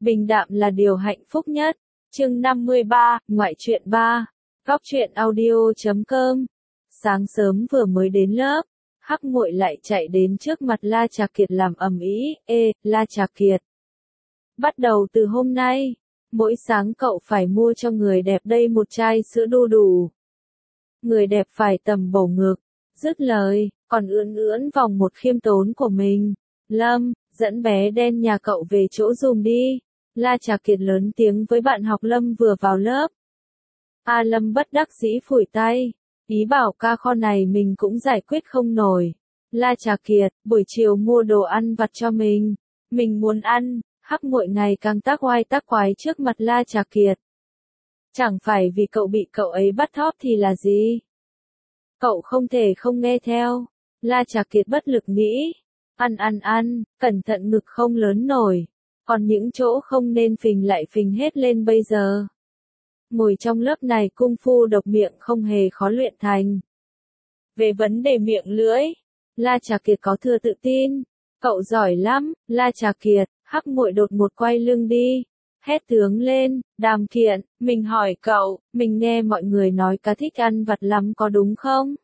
Bình đạm là điều hạnh phúc nhất. Chương 53, ngoại truyện 3. Góc truyện audio.com. Sáng sớm vừa mới đến lớp, Hắc Muội lại chạy đến trước mặt La Trà Kiệt làm ầm ĩ, "Ê, La Trà Kiệt, bắt đầu từ hôm nay, mỗi sáng cậu phải mua cho người đẹp đây một chai sữa đu đủ. Người đẹp phải tầm bầu ngực." Dứt lời, còn ưỡn ưỡn vòng một khiêm tốn của mình. "Lâm, dẫn bé đen nhà cậu về chỗ giùm đi." La Trà Kiệt lớn tiếng với bạn học Lâm vừa vào lớp. Lâm bất đắc dĩ phủi tay, ý bảo ca kho này mình cũng giải quyết không nổi. "La Trà Kiệt, buổi chiều mua đồ ăn vặt cho mình muốn ăn." Hắc Muội ngày càng tác oai tác quái trước mặt La Trà Kiệt. "Chẳng phải vì cậu bị cậu ấy bắt thóp thì là gì? Cậu không thể không nghe theo." La Trà Kiệt bất lực nghĩ. Ăn, cẩn thận ngực không lớn nổi. Còn những chỗ không nên phình lại phình hết lên bây giờ. Ngồi trong lớp này cung phu độc miệng không hề khó luyện thành. Về vấn đề miệng lưỡi, La Trà Kiệt có thừa tự tin. "Cậu giỏi lắm, La Trà Kiệt." Hắc Muội đột một quay lưng đi, hét tướng lên, "Đàm Kiện, mình hỏi cậu, mình nghe mọi người nói cá thích ăn vặt lắm có đúng không?"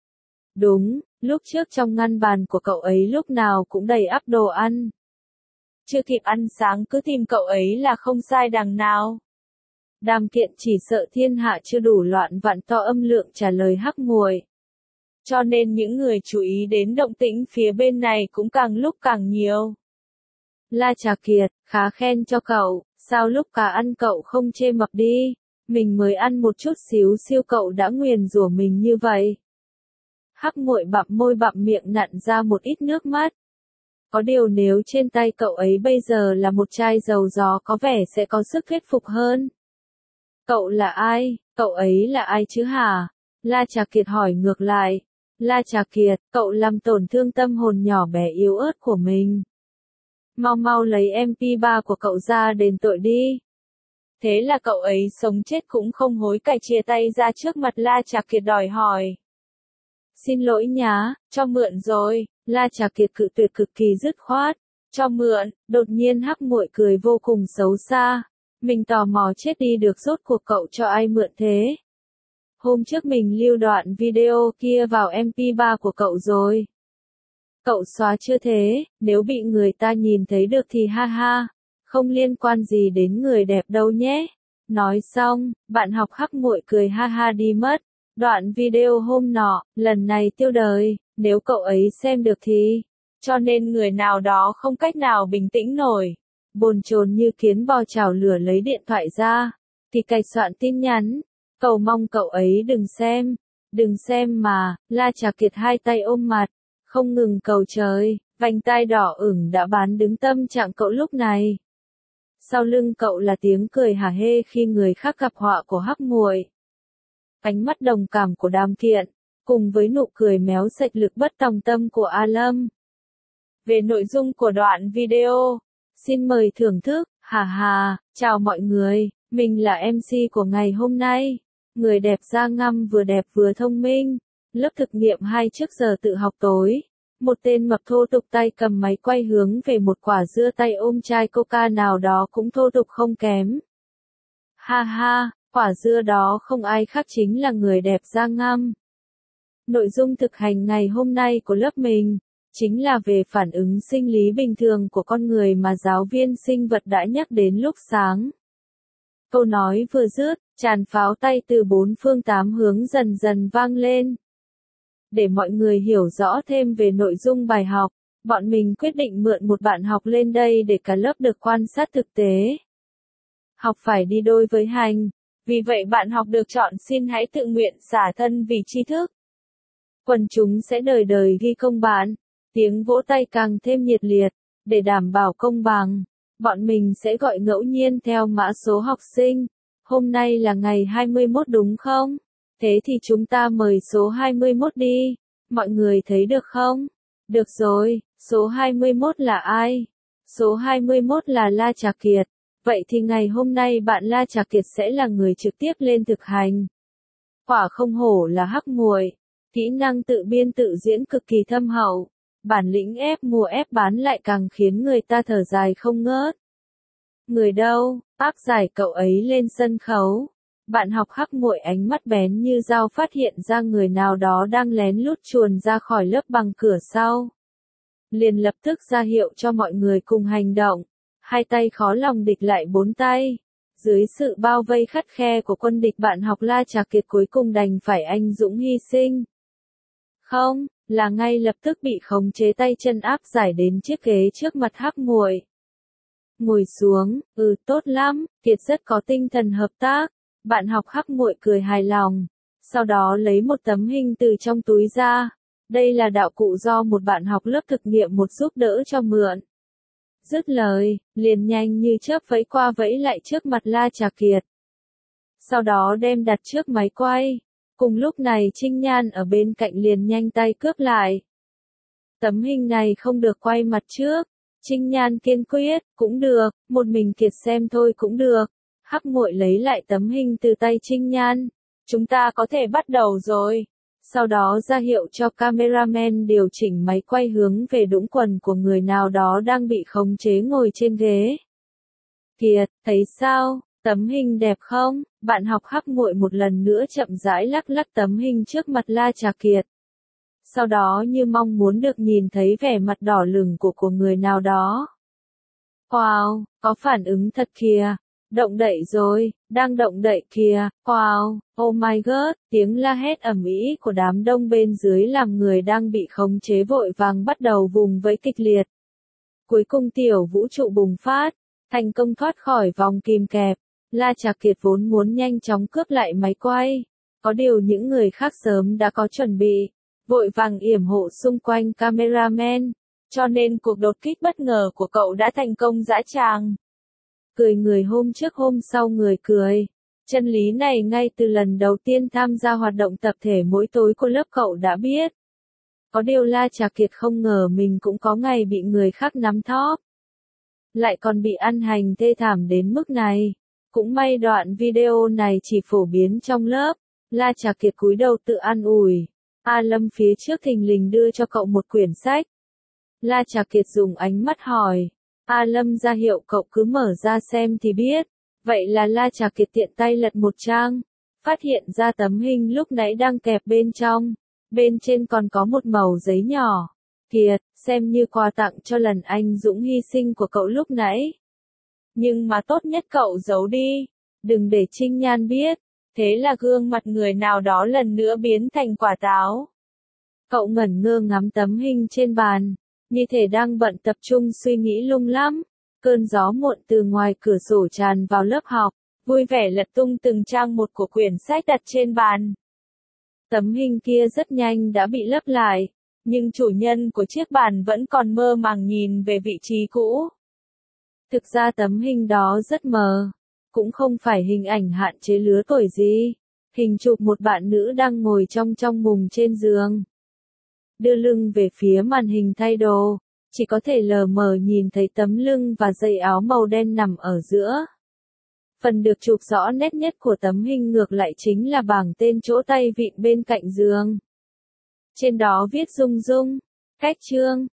"Đúng, lúc trước trong ngăn bàn của cậu ấy lúc nào cũng đầy ắp đồ ăn. Chưa kịp ăn sáng cứ tìm cậu ấy là không sai đằng nào." Đàm Kiện chỉ sợ thiên hạ chưa đủ loạn vạn to âm lượng trả lời Hắc Muội. Cho nên những người chú ý đến động tĩnh phía bên này cũng càng lúc càng nhiều. "La Trà Kiệt, khá khen cho cậu, sao lúc cả ăn cậu không chê mập đi, mình mới ăn một chút xíu siêu cậu đã nguyền rủa mình như vậy." Hắc Muội bặm môi bặm miệng nặn ra một ít nước mắt. Có điều nếu trên tay cậu ấy bây giờ là một chai dầu gió có vẻ sẽ có sức thuyết phục hơn. "Cậu là ai? Cậu ấy là ai chứ hả?" La Trà Kiệt hỏi ngược lại. "La Trà Kiệt, cậu làm tổn thương tâm hồn nhỏ bé yếu ớt của mình. Mau lấy MP3 của cậu ra đền tội đi." Thế là cậu ấy sống chết cũng không hối cải chia tay ra trước mặt La Trà Kiệt đòi hỏi. "Xin lỗi nhá, cho mượn rồi." La Trà Kiệt cự tuyệt cực kỳ dứt khoát. "Cho mượn." Đột nhiên Hắc Muội cười vô cùng xấu xa. "Mình tò mò chết đi được, rốt cuộc cậu cho ai mượn thế? Hôm trước mình lưu đoạn video kia vào MP3 của cậu rồi. Cậu xóa chưa thế? Nếu bị người ta nhìn thấy được thì ha ha, không liên quan gì đến người đẹp đâu nhé." Nói xong, bạn học Hắc Muội cười ha ha đi mất. Đoạn video hôm nọ, lần này tiêu đời, nếu cậu ấy xem được thì, cho nên người nào đó không cách nào bình tĩnh nổi. Bồn chồn như kiến bò chảo lửa lấy điện thoại ra, thì cạch soạn tin nhắn, cầu mong cậu ấy đừng xem mà. La Trà Kiệt hai tay ôm mặt, không ngừng cầu trời, vành tai đỏ ửng đã bán đứng tâm trạng cậu lúc này. Sau lưng cậu là tiếng cười hả hê khi người khác gặp họa của Hắc Muội. Ánh mắt đồng cảm của Đàm Kiện, cùng với nụ cười méo sạch lực bất tòng tâm của Lâm. Về nội dung của đoạn video, xin mời thưởng thức. Chào mọi người, mình là MC của ngày hôm nay. Người đẹp da ngăm vừa đẹp vừa thông minh. Lớp thực nghiệm 2 trước giờ tự học tối. Một tên mập thô tục tay cầm máy quay hướng về một quả dưa tay ôm chai coca nào đó cũng thô tục không kém. Quả dưa đó không ai khác chính là người đẹp da ngăm. Nội dung thực hành ngày hôm nay của lớp mình chính là về phản ứng sinh lý bình thường của con người mà giáo viên sinh vật đã nhắc đến lúc sáng. Câu nói vừa dứt, tràn pháo tay từ bốn phương tám hướng dần dần vang lên. Để mọi người hiểu rõ thêm về nội dung bài học, bọn mình quyết định mượn một bạn học lên đây để cả lớp được quan sát thực tế. Học phải đi đôi với hành, vì vậy bạn học được chọn xin hãy tự nguyện xả thân vì tri thức. Quần chúng sẽ đời đời ghi công bạn. Tiếng vỗ tay càng thêm nhiệt liệt. Để đảm bảo công bằng, bọn mình sẽ gọi ngẫu nhiên theo mã số học sinh. Hôm nay là ngày 21 đúng không? Thế thì chúng ta mời số 21 đi. Mọi người thấy được không? Được rồi, số 21 là ai? Số 21 là La Trà Kiệt. Vậy thì ngày hôm nay bạn La Trà Kiệt sẽ là người trực tiếp lên thực hành. Quả không hổ là Hắc Muội. Kỹ năng tự biên tự diễn cực kỳ thâm hậu. Bản lĩnh ép mua ép bán lại càng khiến người ta thở dài không ngớt. Người đâu, áp giải cậu ấy lên sân khấu. Bạn học Hắc Muội ánh mắt bén như dao phát hiện ra người nào đó đang lén lút chuồn ra khỏi lớp bằng cửa sau. Liền lập tức ra hiệu cho mọi người cùng hành động. Hai tay khó lòng địch lại bốn tay. Dưới sự bao vây khắt khe của quân địch, bạn học La Trà Kiệt cuối cùng đành phải anh dũng hy sinh. Không, là ngay lập tức bị khống chế tay chân áp giải đến chiếc ghế trước mặt Hắc Muội. Ngồi xuống, tốt lắm, Kiệt rất có tinh thần hợp tác. Bạn học Hắc Muội cười hài lòng. Sau đó lấy một tấm hình từ trong túi ra. Đây là đạo cụ do một bạn học lớp thực nghiệm một giúp đỡ cho mượn. Dứt lời, liền nhanh như chớp vẫy qua vẫy lại trước mặt La Trà Kiệt. Sau đó đem đặt trước máy quay. Cùng lúc này Trinh Nhan ở bên cạnh liền nhanh tay cướp lại. Tấm hình này không được quay mặt trước. Trinh Nhan kiên quyết, cũng được, một mình Kiệt xem thôi cũng được. Hắc Muội lấy lại tấm hình từ tay Trinh Nhan. Chúng ta có thể bắt đầu rồi. Sau đó ra hiệu cho cameraman điều chỉnh máy quay hướng về đũng quần của người nào đó đang bị khống chế ngồi trên ghế. Kiệt, thấy sao, tấm hình đẹp không? Bạn học Hắc Muội một lần nữa chậm rãi lắc lắc tấm hình trước mặt La Trà Kiệt. Sau đó như mong muốn được nhìn thấy vẻ mặt đỏ lửng của người nào đó. Wow, có phản ứng thật kìa. Động đậy rồi, đang động đậy kìa, wow, oh my god, tiếng la hét ầm ĩ của đám đông bên dưới làm người đang bị khống chế vội vàng bắt đầu vùng vẫy kịch liệt. Cuối cùng tiểu vũ trụ bùng phát, thành công thoát khỏi vòng kìm kẹp. La Trà Kiệt vốn muốn nhanh chóng cướp lại máy quay. Có điều những người khác sớm đã có chuẩn bị, vội vàng yểm hộ xung quanh cameraman, cho nên cuộc đột kích bất ngờ của cậu đã thành công dã tràng. Cười người hôm trước hôm sau người cười. Chân lý này ngay từ lần đầu tiên tham gia hoạt động tập thể mỗi tối của lớp cậu đã biết. Có điều La Trà Kiệt không ngờ mình cũng có ngày bị người khác nắm thóp. Lại còn bị ăn hành thê thảm đến mức này. Cũng may đoạn video này chỉ phổ biến trong lớp. La Trà Kiệt cúi đầu tự an ủi. A Lâm phía trước thình lình đưa cho cậu một quyển sách. La Trà Kiệt dùng ánh mắt hỏi. A Lâm ra hiệu cậu cứ mở ra xem thì biết. Vậy là La Trà Kiệt tiện tay lật một trang. Phát hiện ra tấm hình lúc nãy đang kẹp bên trong. Bên trên còn có một mẩu giấy nhỏ. Kiệt, xem như quà tặng cho lần anh dũng hy sinh của cậu lúc nãy. Nhưng mà tốt nhất cậu giấu đi. Đừng để Trinh Nhan biết. Thế là gương mặt người nào đó lần nữa biến thành quả táo. Cậu ngẩn ngơ ngắm tấm hình trên bàn. Như thể đang bận tập trung suy nghĩ lung lắm. Cơn gió muộn từ ngoài cửa sổ tràn vào lớp học, vui vẻ lật tung từng trang một của quyển sách đặt trên bàn. Tấm hình kia rất nhanh đã bị lấp lại, nhưng chủ nhân của chiếc bàn vẫn còn mơ màng nhìn về vị trí cũ. Thực ra tấm hình đó rất mờ, cũng không phải hình ảnh hạn chế lứa tuổi gì. Hình chụp một bạn nữ đang ngồi trong mùng trên giường. Đưa lưng về phía màn hình thay đồ, chỉ có thể lờ mờ nhìn thấy tấm lưng và dây áo màu đen nằm ở giữa. Phần được chụp rõ nét nhất của tấm hình ngược lại chính là bảng tên chỗ tay vịn bên cạnh giường. Trên đó viết rung rung, cách chương,